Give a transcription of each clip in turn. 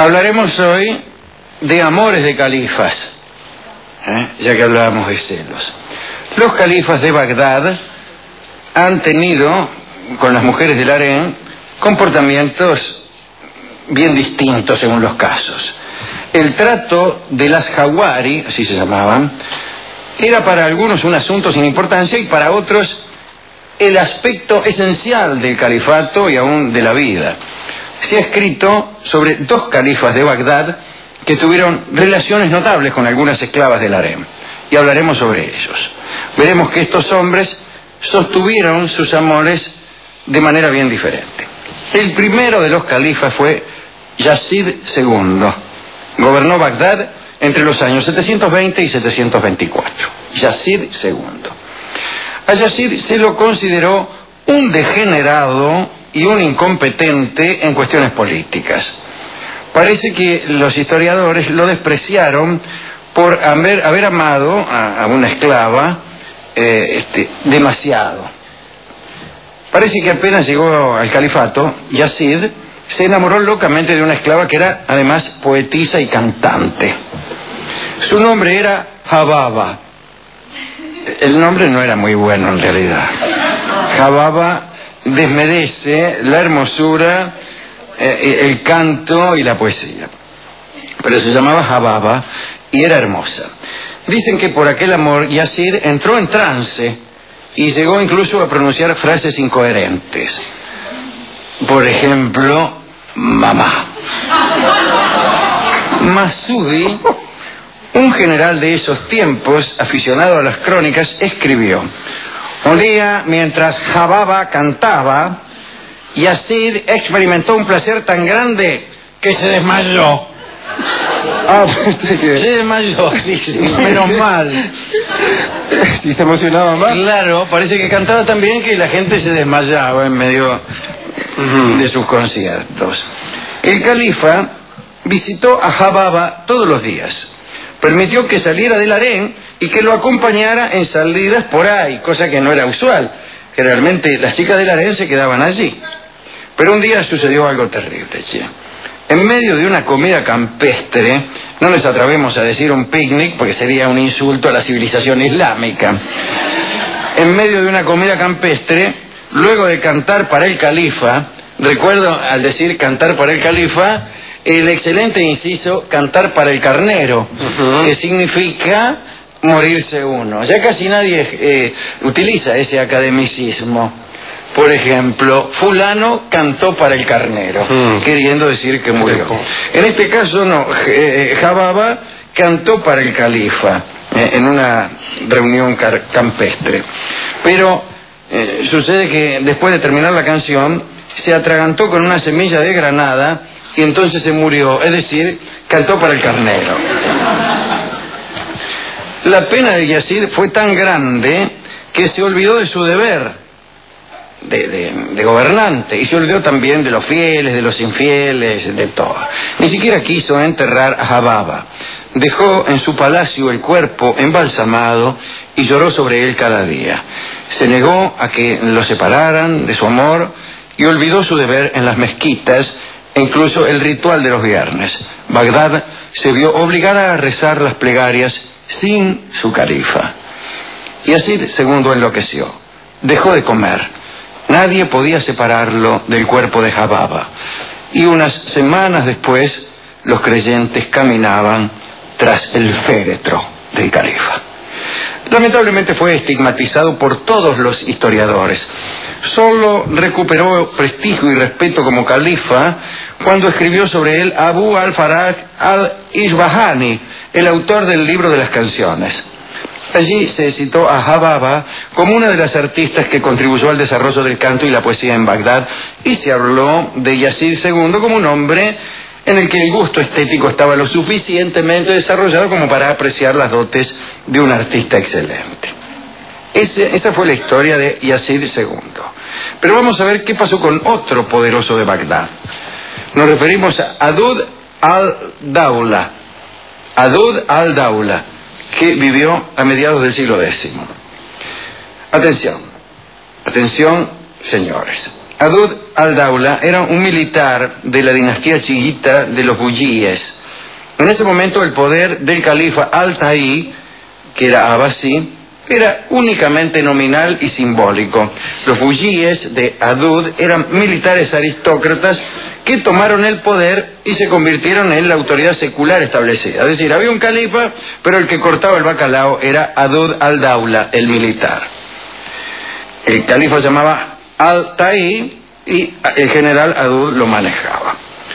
Hablaremos hoy de amores de califas, ya que hablábamos de celos. Los califas de Bagdad han tenido, con las mujeres del harén, comportamientos bien distintos según los casos. El trato de las jawari, así se llamaban, era para algunos un asunto sin importancia y para otros el aspecto esencial del califato y aún de la vida. Se ha escrito sobre 2 califas de Bagdad que tuvieron relaciones notables con algunas esclavas del harén, y hablaremos sobre ellos. Veremos que estos hombres sostuvieron sus amores de manera bien diferente. El primero de los califas fue Yazid II. Gobernó Bagdad entre los años 720 y 724. Yazid II. A Yazid se lo consideró un degenerado y un incompetente en cuestiones políticas. Parece que los historiadores lo despreciaron por haber amado a una esclava demasiado. Parece que apenas llegó al califato, Yazid se enamoró locamente de una esclava que era además poetisa y cantante. Su nombre era Hababa. El nombre no era muy bueno en realidad. Hababa desmerece la hermosura, el canto y la poesía. Pero se llamaba Hababa y era hermosa. Dicen que por aquel amor Yazid entró en trance y llegó incluso a pronunciar frases incoherentes. Por ejemplo, mamá. Masudi, un general de esos tiempos, aficionado a las crónicas, escribió: un día, mientras Hababa cantaba, Yazid experimentó un placer tan grande que se desmayó. Se desmayó, menos mal. ¿Y se emocionaba más? Claro, parece que cantaba tan bien que la gente se desmayaba en medio de sus conciertos. El califa visitó a Hababa todos los días. Permitió que saliera del harén y que lo acompañara en salidas por ahí, cosa que no era usual. Generalmente las chicas del harén se quedaban allí. Pero un día sucedió algo terrible, che. En medio de una comida campestre, no les atrevemos a decir un picnic porque sería un insulto a la civilización islámica. En medio de una comida campestre, luego de cantar para el califa, recuerdo al decir cantar para el califa, el excelente inciso cantar para el carnero, que significa morirse uno. Ya casi nadie utiliza ese academicismo. Por ejemplo, fulano cantó para el carnero, queriendo decir que murió. En este caso no, Hababa cantó para el califa en una reunión campestre. Pero sucede que después de terminar la canción se atragantó con una semilla de granada y entonces se murió, es decir, cantó para el carnero. La pena de Yazid fue tan grande que se olvidó de su deber de gobernante y se olvidó también de los fieles, de los infieles, de todo. Ni siquiera quiso enterrar a Hababa. Dejó en su palacio el cuerpo embalsamado y lloró sobre él cada día. Se negó a que lo separaran de su amor y olvidó su deber en las mezquitas e incluso el ritual de los viernes. Bagdad se vio obligada a rezar las plegarias sin su califa. Y así II enloqueció. Dejó de comer. Nadie podía separarlo del cuerpo de Hababa. Y unas semanas después, los creyentes caminaban tras el féretro del califa. Lamentablemente fue estigmatizado por todos los historiadores. Solo recuperó prestigio y respeto como califa cuando escribió sobre él Abu al-Faraj al-Isbahani, el autor del libro de las canciones. Allí se citó a Hababa como una de las artistas que contribuyó al desarrollo del canto y la poesía en Bagdad, y se habló de Yazid II como un hombre en el que el gusto estético estaba lo suficientemente desarrollado como para apreciar las dotes de un artista excelente. Esa fue la historia de Yazid II. Pero vamos a ver qué pasó con otro poderoso de Bagdad. Nos referimos a Adud al-Dawla. Adud al-Dawla, que vivió a mediados del siglo X. Atención, señores. Adud al-Dawla era un militar de la dinastía chiita de los Buyíes. En ese momento el poder del califa Al-Taí, que era abasí, era únicamente nominal y simbólico. Los Buyíes de Adud eran militares aristócratas que tomaron el poder y se convirtieron en la autoridad secular establecida. Es decir, había un califa, pero el que cortaba el bacalao era Adud al-Dawla, el militar. El califa se llamaba Al-Taí y el general Adud lo manejaba.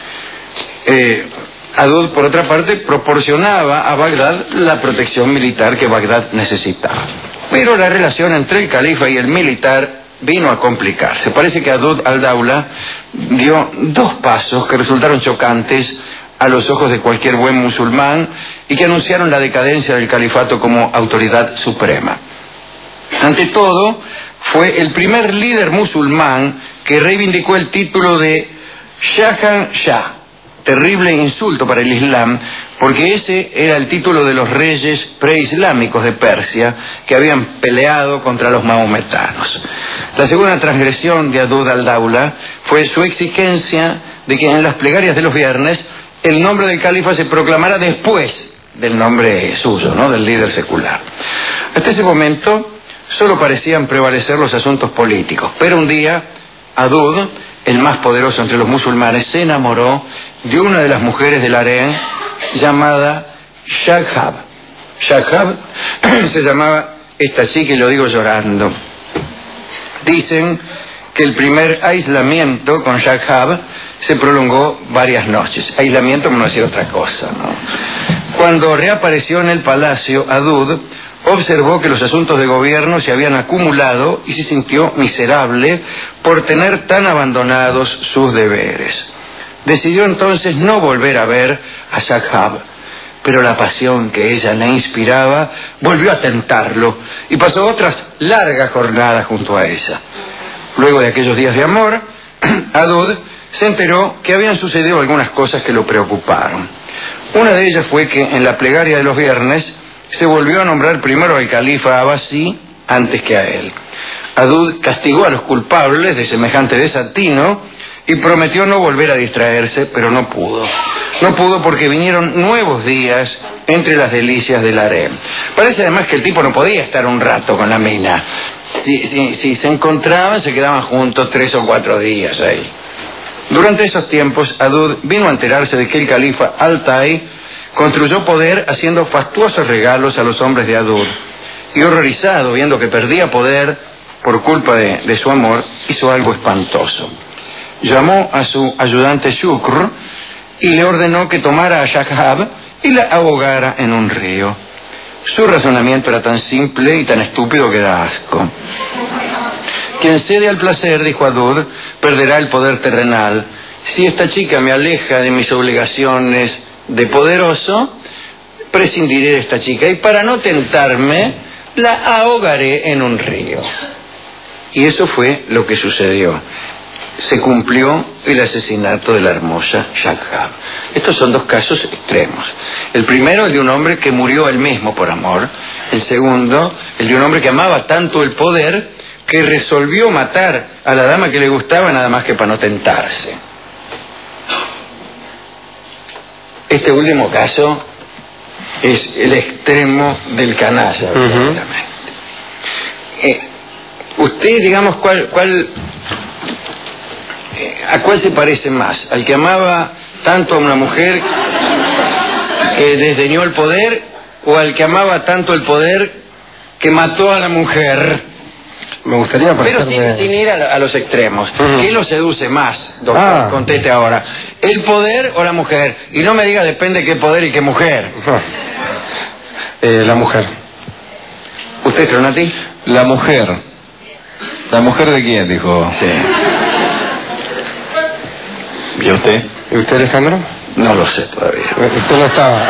Adud, por otra parte, proporcionaba a Bagdad la protección militar que Bagdad necesitaba. Pero la relación entre el califa y el militar vino a complicarse. Parece que Adud al-Dawla dio dos pasos que resultaron chocantes a los ojos de cualquier buen musulmán y que anunciaron la decadencia del califato como autoridad suprema. Ante todo, fue el primer líder musulmán que reivindicó el título de Shahanshah, terrible insulto para el Islam, porque ese era el título de los reyes preislámicos de Persia que habían peleado contra los mahometanos. La segunda transgresión de Adud al-Dawla fue su exigencia de que en las plegarias de los viernes el nombre del califa se proclamara después del nombre suyo, ¿no?, del líder secular. Hasta ese momento solo parecían prevalecer los asuntos políticos, pero un día Adud, el más poderoso entre los musulmanes, se enamoró de una de las mujeres del harén llamada Shaghab. Shaghab se llamaba esta chica, y lo digo llorando. Dicen que el primer aislamiento con Shaghab se prolongó varias noches. Aislamiento, como no decir otra cosa, ¿no? Cuando reapareció en el palacio, Adud observó que los asuntos de gobierno se habían acumulado y se sintió miserable por tener tan abandonados sus deberes. Decidió entonces no volver a ver a Shaghab, pero la pasión que ella le inspiraba volvió a tentarlo y pasó otras largas jornadas junto a ella. Luego de aquellos días de amor, Adud se enteró que habían sucedido algunas cosas que lo preocuparon. Una de ellas fue que en la plegaria de los viernes se volvió a nombrar primero al califa abasí antes que a él. Adud castigó a los culpables de semejante desatino y prometió no volver a distraerse, pero no pudo. No pudo porque vinieron nuevos días entre las delicias del harem. Parece además que el tipo no podía estar un rato con la mina. Si se encontraban, se quedaban juntos 3 o 4 días ahí. Durante esos tiempos, Adud vino a enterarse de que el califa Al-Taí construyó poder haciendo fastuosos regalos a los hombres de Adud. Y horrorizado, viendo que perdía poder por culpa de su amor, hizo algo espantoso. Llamó a su ayudante Shukr y le ordenó que tomara a Shaghab y la ahogara en un río. Su razonamiento era tan simple y tan estúpido que da asco. Quien cede al placer, dijo Adud, perderá el poder terrenal. Si esta chica me aleja de mis obligaciones de poderoso, prescindiré de esta chica y para no tentarme, la ahogaré en un río. Y eso fue lo que sucedió. Se cumplió el asesinato de la hermosa Shaghab. Estos son dos casos extremos. El primero, el de un hombre que murió él mismo por amor. El segundo, el de un hombre que amaba tanto el poder que resolvió matar a la dama que le gustaba nada más que para no tentarse. Este último caso es el extremo del canalla, obviamente. Usted, digamos, ¿a cuál se parece más? ¿Al que amaba tanto a una mujer que desdeñó el poder o al que amaba tanto el poder que mató a la mujer? Me gustaría parecerme... Pero sin ir a los extremos. ¿Qué lo seduce más, doctor? Conteste ahora. ¿El poder o la mujer? Y no me diga depende qué poder y qué mujer. La mujer. ¿Usted, Tronati? La mujer. ¿La mujer de quién, dijo? Sí. ¿Y usted? ¿Y usted, Alejandro? No lo sé todavía. Usted no estaba.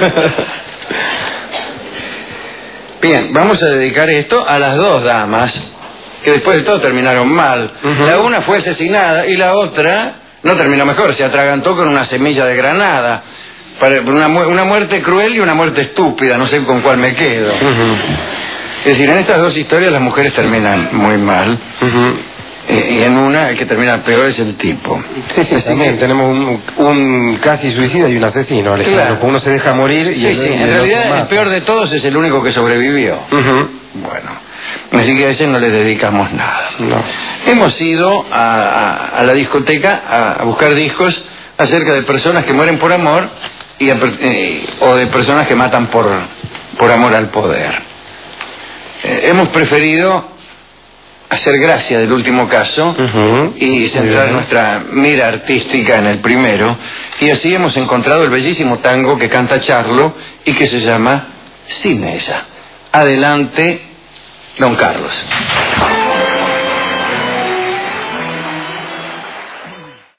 Bien, vamos a dedicar esto a las dos damas, que después de todo terminaron mal. La una fue asesinada y la otra no terminó mejor, se atragantó con una semilla de granada. Una muerte cruel y una muerte estúpida, no sé con cuál me quedo. Es decir, en estas dos historias las mujeres terminan muy mal. y en una el que termina peor es el tipo. Sí, también tenemos un casi suicida y un asesino, Alejandro. Claro. Uno se deja morir y en realidad el peor de todos es el único que sobrevivió. Bueno, así que a ese no le dedicamos nada. No. Hemos ido a la discoteca a buscar discos acerca de personas que mueren por amor o de personas que matan por amor al poder. Hemos preferido hacer gracia del último caso y centrar nuestra mira artística en el primero, y así hemos encontrado el bellísimo tango que canta Charlo y que se llama Sin ella. Adelante, don Carlos.